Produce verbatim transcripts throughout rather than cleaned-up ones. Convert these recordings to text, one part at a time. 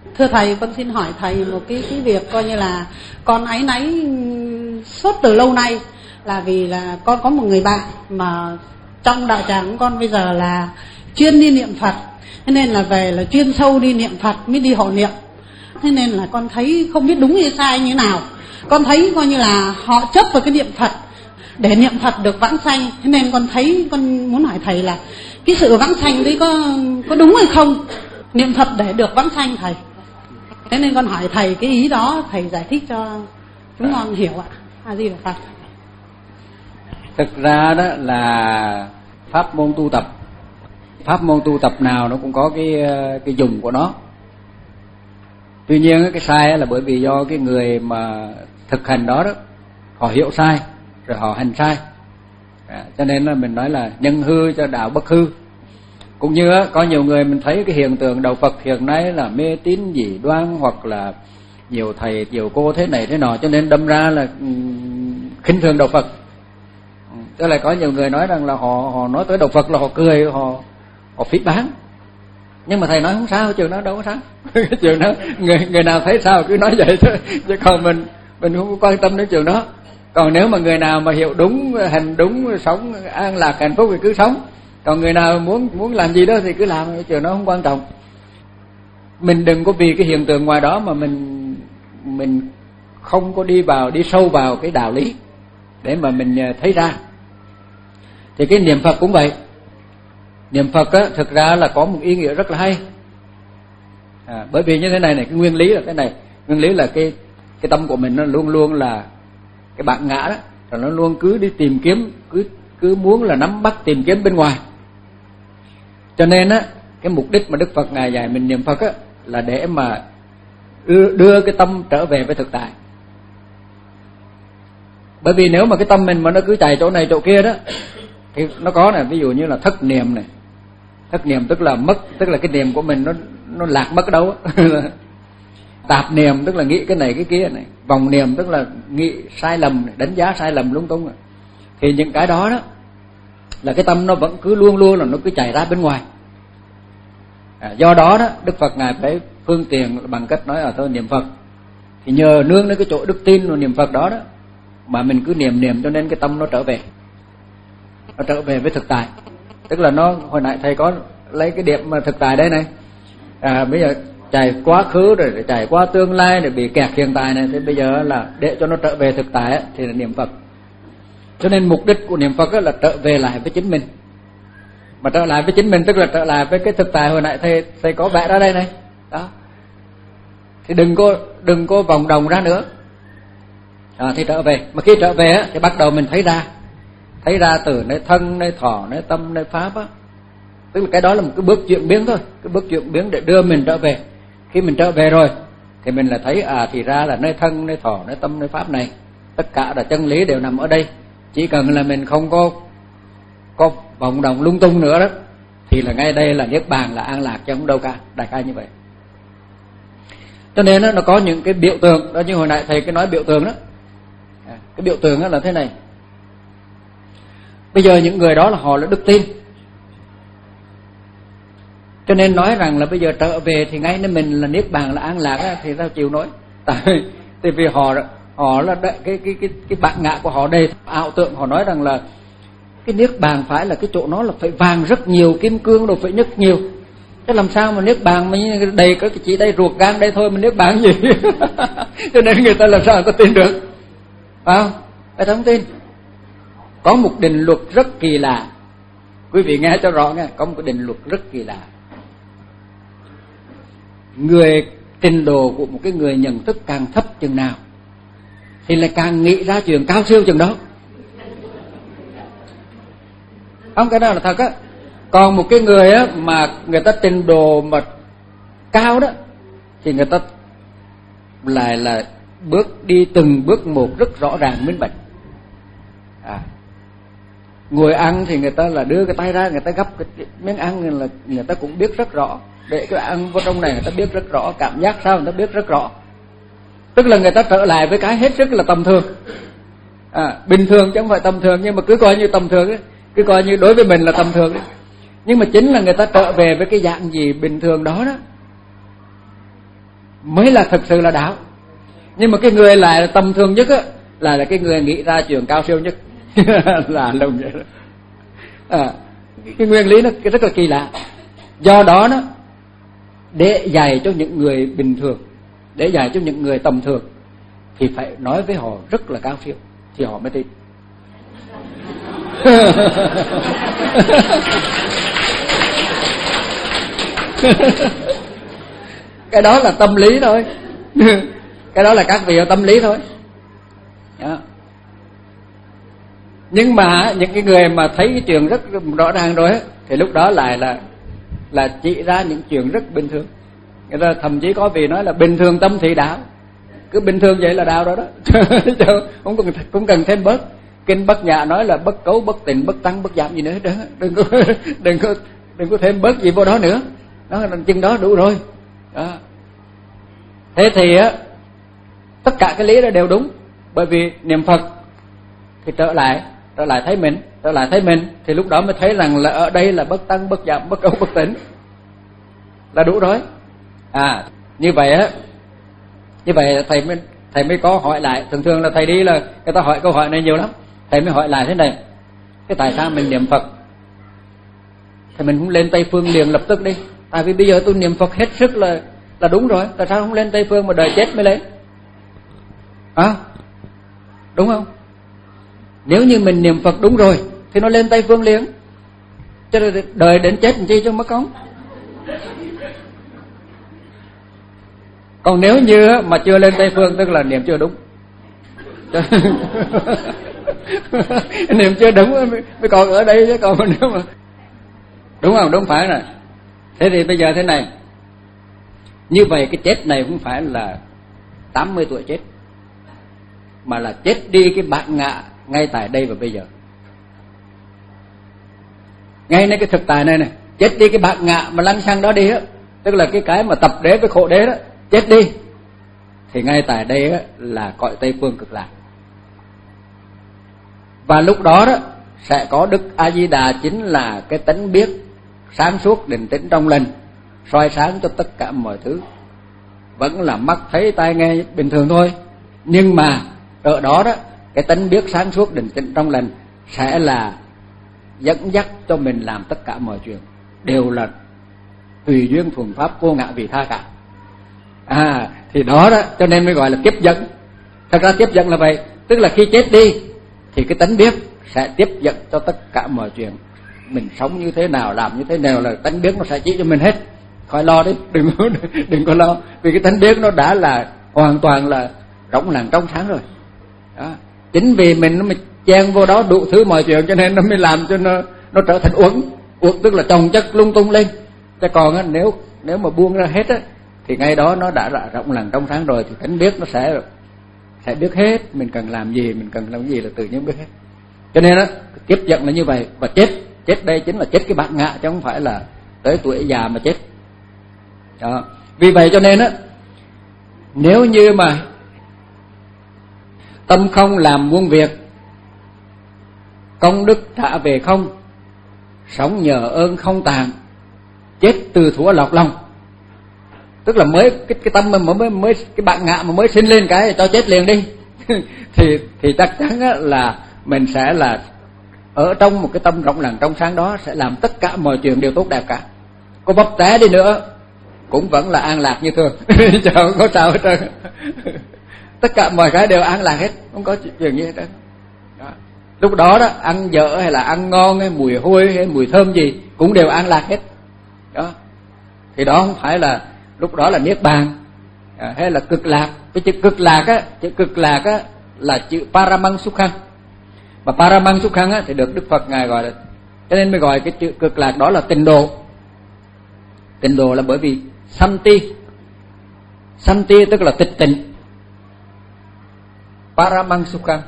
Thưa thầy, con xin hỏi thầy một cái cái việc coi như là con áy náy suốt từ lâu nay, là vì là con có một người bạn mà trong đạo tràng của con bây giờ là chuyên đi niệm Phật, thế nên là về là chuyên sâu đi niệm Phật mới đi hộ niệm. Thế nên là con thấy không biết đúng hay sai như nào. Con thấy coi như là họ chấp vào cái niệm Phật để niệm Phật được vãng sanh. Thế nên con thấy, con muốn hỏi thầy là cái sự vãng sanh đấy có có đúng hay không? Niệm Phật để được vãng sanh thầy. Thế nên con hỏi thầy cái ý đó, thầy giải thích cho chúng con hiểu ạ. A Di Đà Phật. Thực ra đó là pháp môn tu tập, pháp môn tu tập nào nó cũng có cái cái dùng của nó. Tuy nhiên cái sai là bởi vì do cái người mà thực hành đó đó họ hiểu sai rồi họ hành sai, à, cho nên là mình nói là nhân hư cho đạo bất hư. Cũng như á, có nhiều người mình thấy cái hiện tượng đạo Phật hiện nay là mê tín dị đoan, hoặc là nhiều thầy nhiều cô thế này thế nọ, cho nên đâm ra là um, khinh thường đạo Phật. Tức là có nhiều người nói rằng là họ họ nói tới đạo Phật là họ cười, họ họ phỉ báng. Nhưng mà thầy nói không sao, trường đó đâu có sao. Trường đó người người nào thấy sao cứ nói vậy thôi, chứ còn mình mình không quan tâm đến trường đó. Còn nếu mà người nào mà hiểu đúng, hành đúng, sống an lạc hạnh phúc thì cứ sống. Còn người nào muốn muốn làm gì đó thì cứ làm, trường đó không quan trọng. Mình đừng có vì cái hiện tượng ngoài đó mà mình mình không có đi vào, đi sâu vào cái đạo lý để mà mình thấy ra. Thì cái niệm Phật cũng vậy. Niệm Phật á, thực ra là có một ý nghĩa rất là hay. À, bởi vì như thế này này, cái nguyên lý là thế này, nguyên lý là cái cái tâm của mình nó luôn luôn là cái bản ngã đó, rồi nó luôn cứ đi tìm kiếm, cứ cứ muốn là nắm bắt tìm kiếm bên ngoài. Cho nên á, cái mục đích mà Đức Phật ngài dạy mình niệm Phật á là để mà đưa, đưa cái tâm trở về với thực tại. Bởi vì nếu mà cái tâm mình mà nó cứ chạy chỗ này chỗ kia đó thì nó có này, ví dụ như là thất niệm này. Thất niệm tức là mất, tức là cái niệm của mình nó nó lạc mất đâu á. Tạp niệm tức là nghĩ cái này cái kia này, vòng niệm tức là nghĩ sai lầm, đánh giá sai lầm lung tung. Thì những cái đó đó là cái tâm nó vẫn cứ luôn luôn là nó cứ chạy ra bên ngoài. À, do đó đó Đức Phật ngài phải phương tiện bằng cách nói ở thôi niệm Phật. Thì nhờ nương đến cái chỗ đức tin và niệm Phật đó đó mà mình cứ niệm niệm cho nên cái tâm nó trở về, nó trở về với thực tại. Tức là nó, hồi nãy thầy có lấy cái điểm mà thực tại đây này, à, bây giờ chạy quá khứ rồi chạy qua tương lai để bị kẹt hiện tại này, thì bây giờ là để cho nó trở về thực tại ấy, thì là niệm Phật. Cho nên mục đích của niệm Phật là trở về lại với chính mình. Mà trở lại với chính mình tức là trở lại với cái thực tại hồi nãy thầy thầy có vẽ ra đây này. Đó. Thì đừng có đừng có vòng đồng ra nữa. À, thì trở về, mà khi trở về á thì bắt đầu mình thấy ra. Thấy ra từ nơi thân, nơi thọ, nơi tâm, nơi pháp á. Tức là cái đó là một cái bước chuyển biến thôi, cái bước chuyển biến để đưa mình trở về. Khi mình trở về rồi thì mình là thấy à thì ra là nơi thân, nơi thọ, nơi tâm, nơi pháp này tất cả là chân lý đều nằm ở đây. Chỉ cần là mình không có có vòng đồng lung tung nữa đó thì là ngay đây là niết bàn, là an lạc chứ không đâu cả, đại khái như vậy. Cho nên đó, nó có những cái biểu tượng đó, như hồi nãy thầy cái nói biểu tượng đó. À, cái biểu tượng đó là thế này. Bây giờ những người đó là họ là đức tin, cho nên nói rằng là bây giờ trở về thì ngay nơi mình là niết bàn, là an lạc á, thì sao chịu nói. Tại, tại vì họ họ là cái cái cái cái bản ngã của họ đây ảo tưởng, họ nói rằng là cái niết bàn phải là cái chỗ nó là phải vàng rất nhiều, kim cương đồ phải nhất nhiều. Thế làm sao mà niết bàn mà đầy có chỉ đây ruột gan đây thôi mà niết bàn gì? Cho nên người ta làm sao có tin được? Phải không? Người ta không tin. Có một định luật rất kỳ lạ. Quý vị nghe cho rõ nghe, có một cái định luật rất kỳ lạ. Người trình độ của một cái người nhận thức càng thấp chừng nào thì lại càng nghĩ ra chuyện cao siêu chừng đó. Không, cái đó là thật á. Còn một cái người á mà người ta trình độ mà cao đó thì người ta lại là bước đi từng bước một rất rõ ràng minh bạch. À, ngồi ăn thì người ta là đưa cái tay ra, người ta gấp cái miếng ăn là người ta cũng biết rất rõ. Để cái ăn vào trong này người ta biết rất rõ, cảm giác sao người ta biết rất rõ. Tức là người ta trở lại với cái hết sức là tầm thường. À, bình thường chứ không phải tầm thường, nhưng mà cứ coi như tầm thường ấy, cứ coi như đối với mình là tầm thường ấy. Nhưng mà chính là người ta trở về với cái dạng gì bình thường đó đó mới là thực sự là đạo. Nhưng mà cái người lại tầm thường nhất á là là cái người nghĩ ra chuyện cao siêu nhất. Là lùng vậy đó. À, cái nguyên lý nó rất là kỳ lạ. Do đó nó để dạy cho những người bình thường, để dạy cho những người tầm thường thì phải nói với họ rất là cao siêu thì họ mới tin. Cái đó là tâm lý thôi. Cái đó là các vị ở tâm lý thôi. Đó. Nhưng mà những cái người mà thấy cái chuyện rất rõ ràng rồi ấy, thì lúc đó lại là là chỉ ra những chuyện rất bình thường. Người ta thậm chí có vị nói là bình thường tâm thì đạo. Cứ bình thường vậy là đạo đó đó. Không cần không cần thêm bớt. Kinh Bát Nhã nói là bất cấu, bất tịnh, bất tăng, bất giảm gì nữa đó. Đừng có đừng có đừng có thêm bớt gì vào đó nữa. Đó là chừng đó đủ rồi. Đó. Thế thì á tất cả cái lý đó đều đúng, bởi vì niệm Phật thì trở lại trở lại thấy mình, trở lại thấy mình thì lúc đó mới thấy rằng là ở đây là bất tăng, bất giảm, bất cấu, bất tịnh là đủ rồi. À, như vậy á, như vậy thầy mới thầy mới có hỏi lại. Thường thường là thầy đi là người ta hỏi câu hỏi này nhiều lắm, thầy mới hỏi lại thế này: cái tại sao mình niệm Phật thì mình không lên Tây Phương liền lập tức đi? Tại vì bây giờ tôi niệm Phật hết sức là là đúng rồi, tại sao không lên Tây Phương mà đợi chết mới lên? À, đúng không? Nếu như mình niệm Phật đúng rồi thì nó lên Tây Phương liền, chứ đợi đến chết làm chi cho mất công. Còn nếu như mà chưa lên Tây Phương tức là niệm chưa đúng. Niệm chưa đúng mới còn ở đây chứ còn nếu mà đúng không? Đúng phải rồi. Thế thì bây giờ thế này, như vậy cái chết này không phải là tám mươi tuổi chết, mà là chết đi cái bản ngã ngay tại đây và bây giờ. Ngayในcái thực tại này này, chết đi cái bản ngã mà lăng xăng đó đi á, tức là cái cái mà tập đế với khổ đế đó, chết đi thì ngay tại đây á là cõi Tây Phương Cực Lạc. Và lúc đó đó sẽ có Đức A Di Đà chính là cái tánh biết sáng suốt định tĩnh trong lành, soi sáng cho tất cả mọi thứ. Vẫn là mắt thấy tai nghe bình thường thôi, nhưng mà ở đó đó cái tánh biết sáng suốt định tĩnh trong lành sẽ là dẫn dắt cho mình làm tất cả mọi chuyện, đều là tùy duyên thuần pháp, vô ngã vị tha cả. À, thì đó đó cho nên mới gọi là tiếp dẫn. Thật ra tiếp dẫn là vậy, tức là khi chết đi thì cái tánh biết sẽ tiếp dẫn cho tất cả mọi chuyện. Mình sống như thế nào, làm như thế nào là tánh biết nó sẽ chỉ cho mình hết. Khỏi lo đấy, đừng có đừng có lo, vì cái tánh biết nó đã là hoàn toàn là rộng lặng trong sáng rồi. Đó. Chính vì mình nó mới chen vô đó đủ thứ mọi chuyện cho nên nó mới làm cho nó nó trở thành uẩn, uẩn tức là chồng chất lung tung lên. Chứ còn á, nếu nếu mà buông ra hết á thì ngay đó nó đã là rộng lặng trong sáng rồi, thì tánh biết nó sẽ sẽ biết hết, mình cần làm gì, mình cần làm gì là tự nhiên biết hết. Cho nên á tiếp dẫn là như vậy. Và chết chết đây chính là chết cái bản ngã chứ không phải là tới tuổi già mà chết. Đó. Vì vậy cho nên á, nếu như mà tâm không làm muôn việc, công đức trả về không, sống nhờ ơn không tàn, chết từ thuở lọc lòng. Tức là mới cái cái tâm mà mới mới cái bản ngã mà mới sinh lên cái cho chết liền đi. thì thì chắc chắn á, là mình sẽ là ở trong một cái tâm rộng lặng trong sáng đó sẽ làm tất cả mọi chuyện đều tốt đẹp cả. Có bắp té đi nữa cũng vẫn là an lạc như thường. Chẳng có sao hết trơn. Tất cả mọi cái đều an lạc hết, không có chuyện gì hết trơn. Đó. Lúc đó đó ăn dở hay là ăn ngon hay mùi hôi hay mùi thơm gì cũng đều an lạc hết. Đó. Thì đó không phải là lúc đó là niết bàn à, hay là cực lạc. Cái chữ cực lạc á, chữ cực lạc á là chữ Paramang Sukhang. Mà Paramang Sukhang á thì được Đức Phật ngài gọi là, cho nên mới gọi cái chữ cực lạc đó là tịnh độ. Tịnh độ là bởi vì Santi, Santi tức là tịch tịnh. Paramang Sukhang,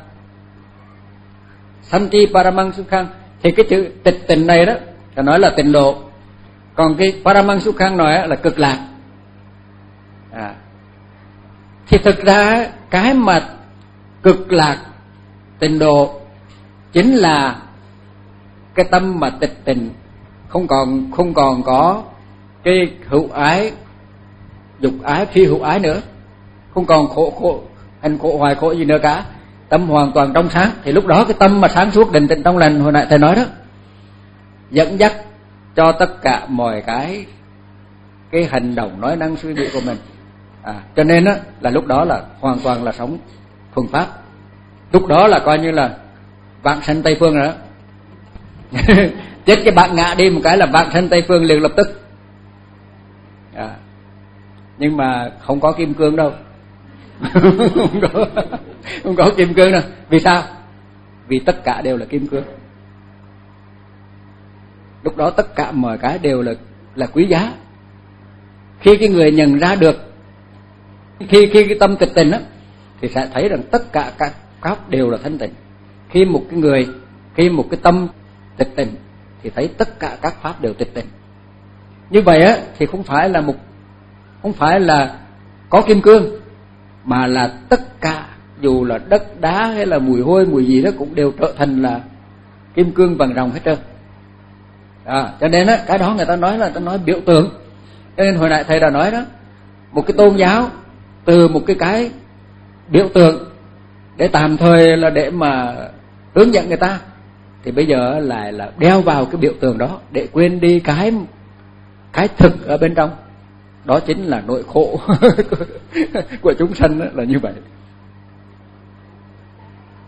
Santi Paramang Sukhang, thì cái chữ tịch tịnh này đó là nói là tịnh độ, còn cái Paramang Sukhang nói là cực lạc. À, thì thực ra cái mà cực lạc tịnh độ chính là cái tâm mà tịch tịnh, không còn không còn có cái hữu ái dục ái phi hữu ái nữa, không còn khổ khổ hành khổ hoài khổ gì nữa cả, tâm hoàn toàn trong sáng. Thì lúc đó cái tâm mà sáng suốt định tĩnh trong lành hồi nãy thầy nói đó, dẫn dắt cho tất cả mọi cái cái hành động nói năng suy nghĩ của mình. À, cho nên á là lúc đó là hoàn toàn là sống thuần pháp. Lúc đó là coi như là vạn sanh Tây phương rồi đó. Chết cái bạn ngã đi một cái là vạn sanh Tây phương liền lập tức. À, nhưng mà không có kim cương đâu. không có không có kim cương đâu. Vì sao? Vì tất cả đều là kim cương. Lúc đó tất cả mọi cái đều là là quý giá. Khi cái người nhận ra được, khi khi cái tâm tịch tịnh á, thì sẽ thấy rằng tất cả các pháp đều là thanh tịnh. Khi một cái người, khi một cái tâm tịch tịnh thì thấy tất cả các pháp đều tịch tịnh. Như vậy á thì không phải là một, không phải là có kim cương, mà là tất cả, dù là đất đá hay là mùi hôi mùi gì đó cũng đều trở thành là kim cương vàng ròng hết trơn. À, cho nên á cái đó người ta nói là ta nói biểu tượng. Cho nên hồi nãy thầy đã nói đó, một cái tôn giáo từ một cái cái biểu tượng để tạm thời là để mà hướng dẫn người ta, thì bây giờ lại là đeo vào cái biểu tượng đó để quên đi cái cái thực ở bên trong. Đó chính là nỗi khổ của chúng sanh là như vậy.